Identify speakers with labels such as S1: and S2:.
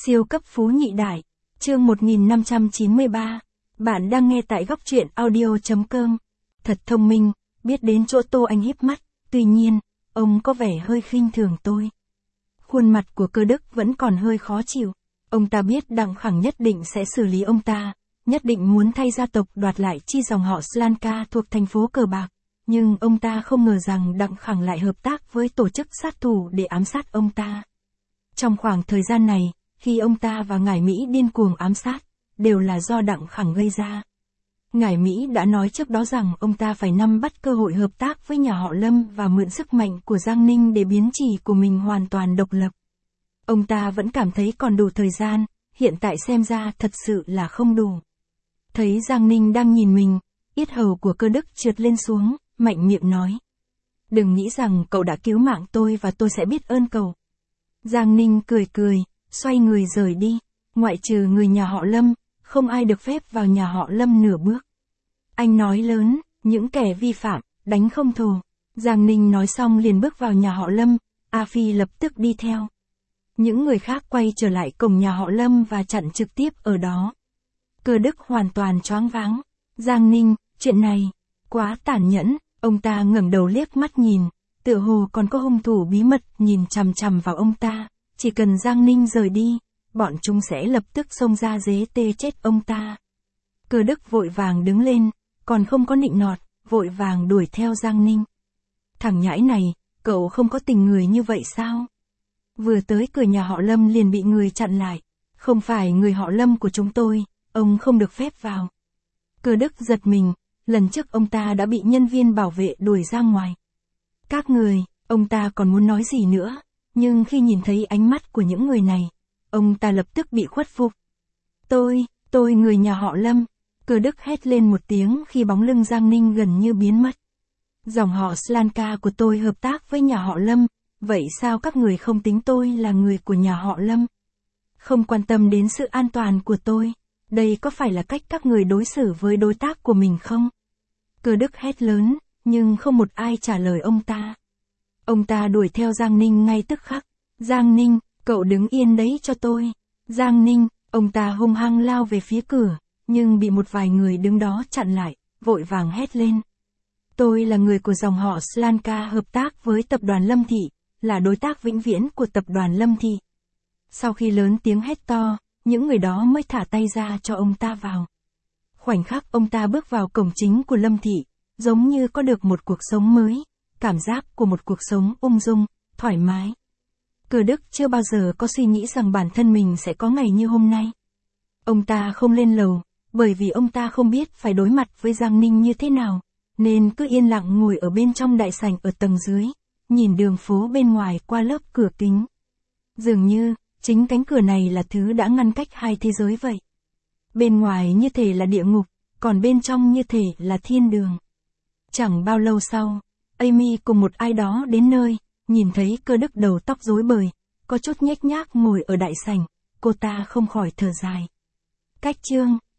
S1: Siêu cấp phú nhị đại, chương 1593. Bạn đang nghe tại góc truyện audio.com. Thật thông minh, biết đến chỗ Tô Anh híp mắt, tuy nhiên, ông có vẻ hơi khinh thường tôi. Khuôn mặt của Cơ Đức vẫn còn hơi khó chịu. Ông ta biết Đặng Khẳng nhất định sẽ xử lý ông ta, nhất định muốn thay gia tộc đoạt lại chi dòng họ Slanka thuộc thành phố cờ bạc. Nhưng ông ta không ngờ rằng Đặng Khẳng lại hợp tác với tổ chức sát thủ để ám sát ông ta. Trong khoảng thời gian này, khi ông ta và Ngải Mỹ điên cuồng ám sát, đều là do Đặng Khẳng gây ra. Ngải Mỹ đã nói trước đó rằng ông ta phải nắm bắt cơ hội hợp tác với nhà họ Lâm và mượn sức mạnh của Giang Ninh để biến chỉ của mình hoàn toàn độc lập. Ông ta vẫn cảm thấy còn đủ thời gian, hiện tại xem ra thật sự là không đủ. Thấy Giang Ninh đang nhìn mình, yết hầu của Cơ Đức trượt lên xuống, mạnh miệng nói. Đừng nghĩ rằng cậu đã cứu mạng tôi và tôi sẽ biết ơn cậu. Giang Ninh cười cười, xoay người rời đi, ngoại trừ người nhà họ Lâm, không ai được phép vào nhà họ Lâm nửa bước. Anh nói lớn, những kẻ vi phạm, đánh không thù. Giang Ninh nói xong liền bước vào nhà họ Lâm, A Phi lập tức đi theo. Những người khác quay trở lại cổng nhà họ Lâm và chặn trực tiếp ở đó. Cơ Đức hoàn toàn choáng váng. Giang Ninh, chuyện này, quá tàn nhẫn, ông ta ngẩng đầu liếc mắt nhìn, tựa hồ còn có hung thủ bí mật nhìn chằm chằm vào ông ta. Chỉ cần Giang Ninh rời đi, bọn chúng sẽ lập tức xông ra dế tê chết ông ta. Cơ Đức vội vàng đứng lên, còn không có nịnh nọt, vội vàng đuổi theo Giang Ninh. Thằng nhãi này, cậu không có tình người như vậy sao? Vừa tới cửa nhà họ Lâm liền bị người chặn lại. Không phải người họ Lâm của chúng tôi, ông không được phép vào. Cơ Đức giật mình, lần trước ông ta đã bị nhân viên bảo vệ đuổi ra ngoài. Các người, ông ta còn muốn nói gì nữa, nhưng khi nhìn thấy ánh mắt của những người này, ông ta lập tức bị khuất phục. Tôi người nhà họ Lâm. Cơ Đức hét lên một tiếng khi bóng lưng Giang Ninh gần như biến mất. Dòng họ Slanka của tôi hợp tác với nhà họ Lâm, vậy sao các người không tính tôi là người của nhà họ Lâm? Không quan tâm đến sự an toàn của tôi, đây có phải là cách các người đối xử với đối tác của mình không? Cơ Đức hét lớn, nhưng không một ai trả lời ông ta. Ông ta đuổi theo Giang Ninh ngay tức khắc. Giang Ninh, cậu đứng yên đấy cho tôi. Giang Ninh, ông ta hung hăng lao về phía cửa, nhưng bị một vài người đứng đó chặn lại, vội vàng hét lên. Tôi là người của dòng họ Slanka hợp tác với tập đoàn Lâm Thị, là đối tác vĩnh viễn của tập đoàn Lâm Thị. Sau khi lớn tiếng hét to, những người đó mới thả tay ra cho ông ta vào. Khoảnh khắc ông ta bước vào cổng chính của Lâm Thị, giống như có được một cuộc sống mới, cảm giác của một cuộc sống ung dung, thoải mái. Cơ Đức chưa bao giờ có suy nghĩ rằng bản thân mình sẽ có ngày như hôm nay. Ông ta không lên lầu, bởi vì ông ta không biết phải đối mặt với Giang Ninh như thế nào, nên cứ yên lặng ngồi ở bên trong đại sảnh ở tầng dưới, nhìn đường phố bên ngoài qua lớp cửa kính. Dường như, chính cánh cửa này là thứ đã ngăn cách hai thế giới vậy. Bên ngoài như thể là địa ngục, còn bên trong như thể là thiên đường. Chẳng bao lâu sau, Amy cùng một ai đó đến nơi, nhìn thấy Cơ Đức đầu tóc rối bời, có chút nhếch nhác ngồi ở đại sảnh, cô ta không khỏi thở dài. Cách chương